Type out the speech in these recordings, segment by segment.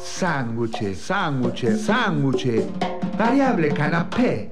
sándwich, variable canapé.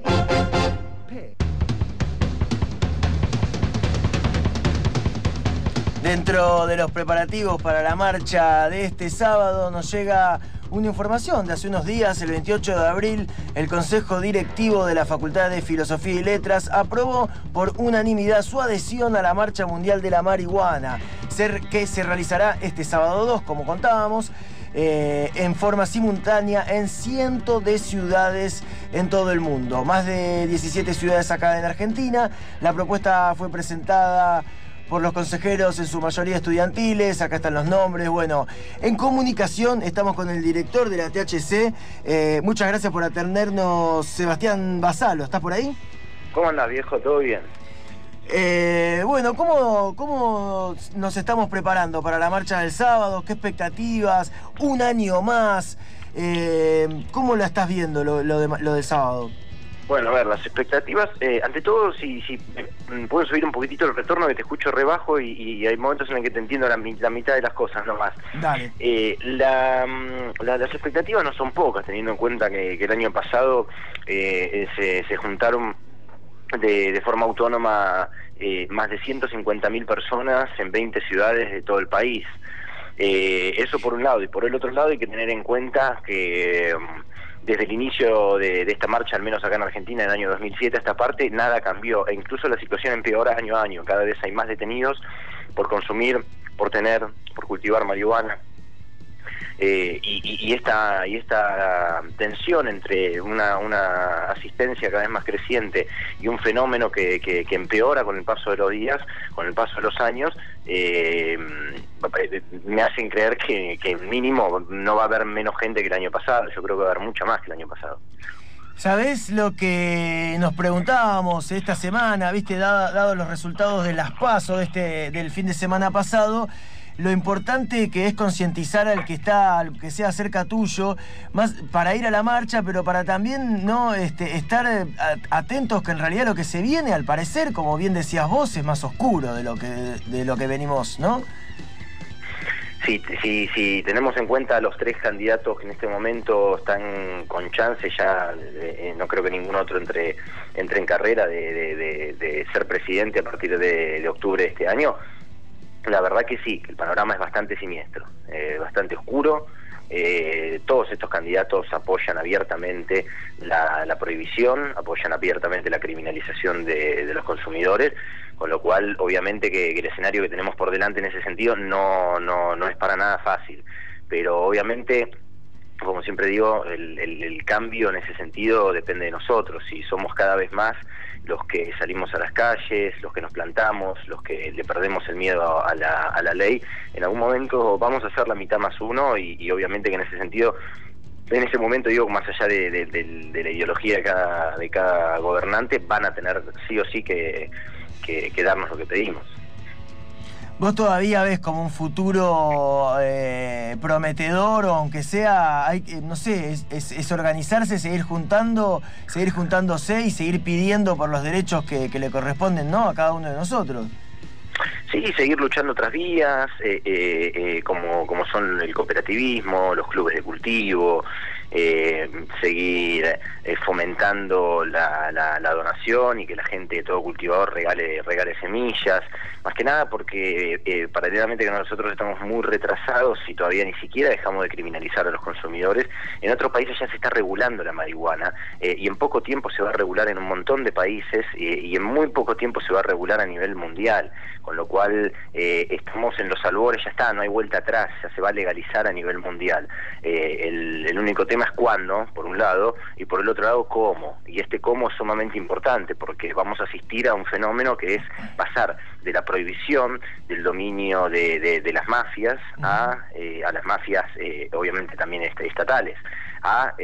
Dentro de los preparativos para la marcha de este sábado nos llega una información de hace unos días. El 28 de abril, el Consejo Directivo de la Facultad de Filosofía y Letras aprobó por unanimidad su adhesión a la Marcha Mundial de la Marihuana, que se realizará este sábado 2, como contábamos, en forma simultánea en cientos de ciudades en todo el mundo. Más de 17 ciudades acá en Argentina. La propuesta fue presentada por los consejeros, en su mayoría estudiantiles. Acá están los nombres. Bueno, en comunicación estamos con el director de la THC. Muchas gracias por atendernos, Sebastián Basalo. ¿Estás por ahí? ¿Cómo andás, viejo? ¿Todo bien? Bueno, ¿cómo nos estamos preparando para la marcha del sábado? ¿Qué expectativas? Un año más. ¿Cómo la estás viendo lo del sábado? Bueno, a ver, las expectativas, ante todo, si puedo subir un poquitito el retorno, que te escucho rebajo y hay momentos en los que te entiendo la mitad de las cosas nomás. Dale. Las expectativas no son pocas, teniendo en cuenta que el año pasado se juntaron de forma autónoma más de 150.000 personas en 20 ciudades de todo el país. Eso por un lado, y por el otro lado hay que tener en cuenta que desde el inicio de esta marcha, al menos acá en Argentina, en el año 2007, a esta parte, nada cambió, e incluso la situación empeora año a año. Cada vez hay más detenidos por consumir, por cultivar marihuana. Y esta tensión entre una asistencia cada vez más creciente y un fenómeno que empeora con el paso de los días, con el paso de los años, me hacen creer que mínimo no va a haber menos gente que el año pasado. Yo creo que va a haber mucha más que el año pasado. ¿Sabés lo que nos preguntábamos esta semana? ¿Viste? Dado los resultados de las PASO del fin de semana pasado, lo importante que es concientizar al que sea cerca tuyo, más para ir a la marcha, pero para también no estar atentos, que en realidad lo que se viene, al parecer, como bien decías vos, es más oscuro de lo que venimos, ¿no? Sí, tenemos en cuenta a los tres candidatos que en este momento están con chance, ya no creo que ningún otro entre en carrera de ser presidente a partir de octubre de este año. La verdad que sí, el panorama es bastante siniestro, bastante oscuro. Todos estos candidatos apoyan abiertamente la prohibición, apoyan abiertamente la criminalización de los consumidores, con lo cual obviamente que el escenario que tenemos por delante en ese sentido no es para nada fácil, pero obviamente, como siempre digo, el cambio en ese sentido depende de nosotros. Si somos cada vez más los que salimos a las calles, los que nos plantamos, los que le perdemos el miedo a la ley, en algún momento vamos a ser la mitad más uno, y obviamente que en ese sentido, en ese momento, digo, más allá de la ideología de cada gobernante, van a tener sí o sí que darnos lo que pedimos. ¿Vos todavía ves como un futuro prometedor, o aunque sea, no sé, es organizarse, seguir juntándose y seguir pidiendo por los derechos que le corresponden, ¿no?, a cada uno de nosotros? Sí, seguir luchando otras vías, como son el cooperativismo, los clubes de cultivo, seguir fomentando la donación, y que la gente, todo cultivador, regale semillas, más que nada porque paralelamente que nosotros estamos muy retrasados y todavía ni siquiera dejamos de criminalizar a los consumidores. En otros países ya se está regulando la marihuana, y en poco tiempo se va a regular en un montón de países, y en muy poco tiempo se va a regular a nivel mundial, con lo cual estamos en los albores, ya está, no hay vuelta atrás, ya se va a legalizar a nivel mundial. El único tema es cuándo, por un lado, y por el otro lado cómo, y este cómo es sumamente importante, porque vamos a asistir a un fenómeno que es pasar de la prohibición, del dominio de las mafias a las mafias obviamente también estatales, a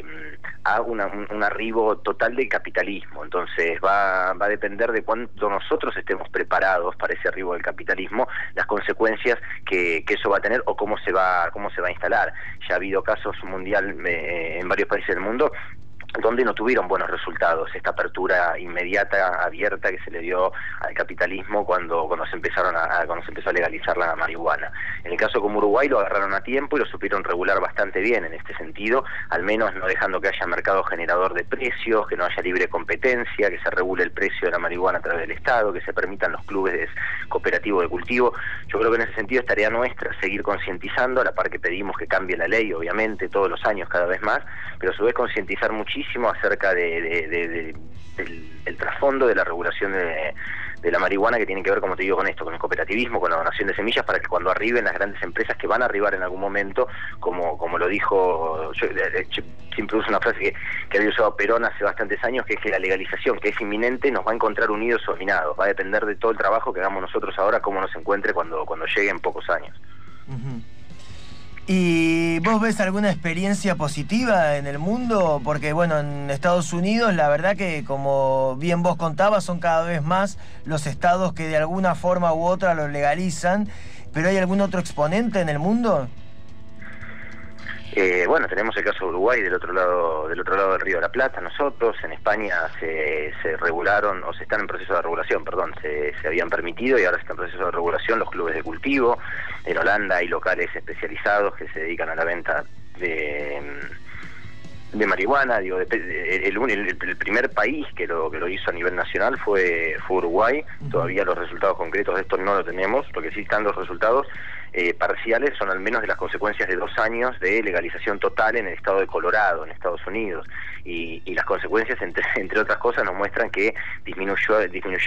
un arribo total del capitalismo. Entonces va a depender de cuánto nosotros estemos preparados para ese arribo del capitalismo, las consecuencias que eso va a tener, o cómo se va a instalar. Ya ha habido casos mundial en varios países del mundo donde no tuvieron buenos resultados esta apertura inmediata, abierta, que se le dio al capitalismo cuando se empezó a legalizar la marihuana. En el caso como Uruguay lo agarraron a tiempo y lo supieron regular bastante bien en este sentido, al menos no dejando que haya mercado generador de precios, que no haya libre competencia, que se regule el precio de la marihuana a través del Estado, que se permitan los clubes cooperativos de cultivo. Yo creo que en ese sentido es tarea nuestra seguir concientizando, a la par que pedimos que cambie la ley, obviamente, todos los años cada vez más, pero a su vez concientizar muchísimo acerca del trasfondo de la regulación de la marihuana, que tiene que ver, como te digo, con esto, con el cooperativismo, con la donación de semillas, para que cuando arriben las grandes empresas, que van a arribar en algún momento, como lo dijo, yo siempre uso una frase que había usado Perón hace bastantes años, que es que la legalización, que es inminente, nos va a encontrar unidos o dominados. Va a depender de todo el trabajo que hagamos nosotros ahora, cómo nos encuentre cuando llegue en pocos años. Uh-huh. ¿Y vos ves alguna experiencia positiva en el mundo? Porque, bueno, en Estados Unidos, la verdad que, como bien vos contabas, son cada vez más los estados que de alguna forma u otra lo legalizan. ¿Pero hay algún otro exponente en el mundo? Bueno, tenemos el caso de Uruguay del otro lado del Río de la Plata. Nosotros en España se regularon, o se están en proceso de regulación, perdón, se habían permitido y ahora está en proceso de regulación los clubes de cultivo. En Holanda hay locales especializados que se dedican a la venta de marihuana. Digo, el primer país que lo hizo a nivel nacional fue Uruguay. Todavía los resultados concretos de esto no lo tenemos. Lo que sí están los resultados parciales son al menos de las consecuencias de 2 años de legalización total en el estado de Colorado, en Estados Unidos, y las consecuencias, entre otras cosas, nos muestran que disminuyó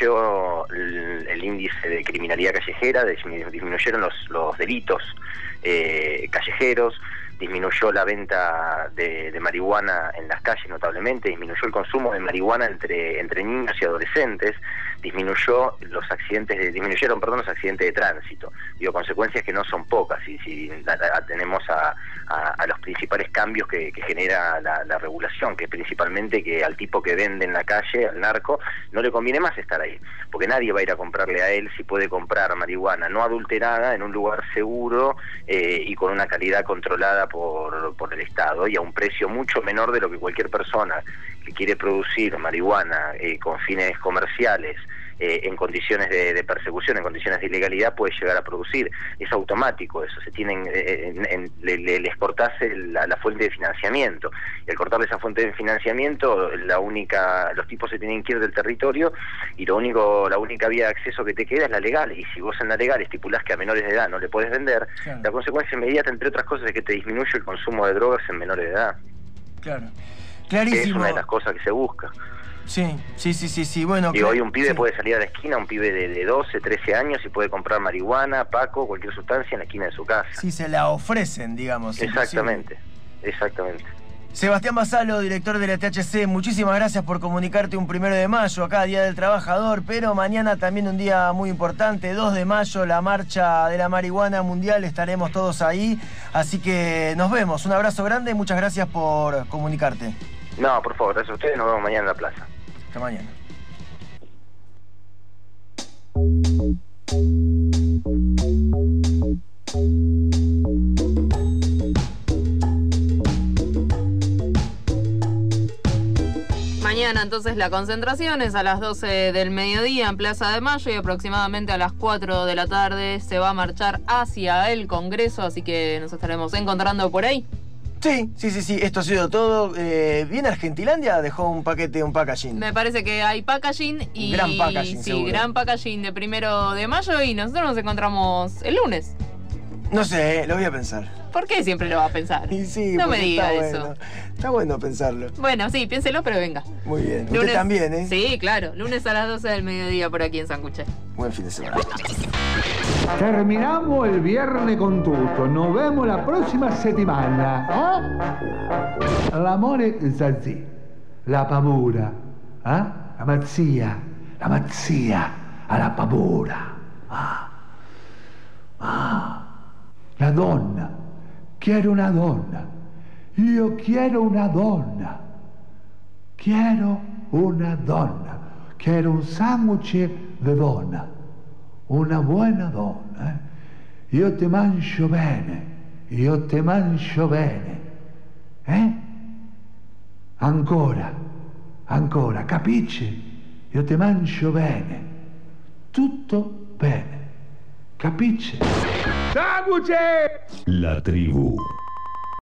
el índice de criminalidad callejera, disminuyeron los delitos callejeros, disminuyó la venta de marihuana en las calles notablemente, disminuyó el consumo de marihuana entre niños y adolescentes, disminuyeron los accidentes de tránsito. Digo, consecuencias que no son pocas, si atenemos a los principales cambios que genera la regulación, que es principalmente que al tipo que vende en la calle, al narco, no le conviene más estar ahí, porque nadie va a ir a comprarle a él si puede comprar marihuana no adulterada en un lugar seguro y con una calidad controlada por el Estado y a un precio mucho menor de lo que cualquier persona que quiere producir marihuana con fines comerciales en condiciones de persecución, en condiciones de ilegalidad, puede llegar a producir. Es automático eso, se tienen les cortás la fuente de financiamiento, y al cortarle esa fuente de financiamiento, los tipos se tienen que ir del territorio, y la única vía de acceso que te queda es la legal, y si vos en la legal estipulás que a menores de edad no le podés vender, claro, la consecuencia inmediata, entre otras cosas, es que te disminuye el consumo de drogas en menores de edad. Claro, clarísimo. Es una de las cosas que se busca. Sí, bueno... Y hoy un pibe puede salir a la esquina, un pibe de 12, 13 años, y puede comprar marihuana, paco, cualquier sustancia en la esquina de su casa. Sí, se la ofrecen, digamos. Exactamente. Sebastián Basalo, director de la THC, muchísimas gracias por comunicarte un 1 de mayo, acá, Día del Trabajador, pero mañana también un día muy importante, 2 de mayo, la marcha de la marihuana mundial, estaremos todos ahí, así que nos vemos. Un abrazo grande y muchas gracias por comunicarte. No, por favor, gracias a ustedes, nos vemos mañana en la plaza. Hasta mañana. Mañana entonces la concentración es a las 12 del mediodía en Plaza de Mayo y aproximadamente a las 4 de la tarde se va a marchar hacia el Congreso, así que nos estaremos encontrando por ahí. Sí, esto ha sido todo. ¿Viene Argentilandia? Dejó un packaging. Me parece que hay packaging y... Gran packaging, sí, seguro. Gran packaging de 1 de mayo y nosotros nos encontramos el lunes. No sé, lo voy a pensar. ¿Por qué siempre lo va a pensar? Y sí, no me diga eso. bueno. Está bueno pensarlo. Bueno, sí, piénselo, pero venga. Muy bien. Lunes, usted también, ¿eh? Sí, claro. Lunes a las 12 del mediodía por aquí en Sancuché. Buen fin de semana. Terminamos il viernes con tutto, nos vemos la prossima settimana. L'amore Zazzi, la paura, la mazzia alla paura. La donna, quiero una donna, io quiero una donna, quiero un sándwich de donna, una buena donna, io te mangio bene, Ancora, ancora, capisci? Io ti mangio bene, tutto bene, capisci? La tribù.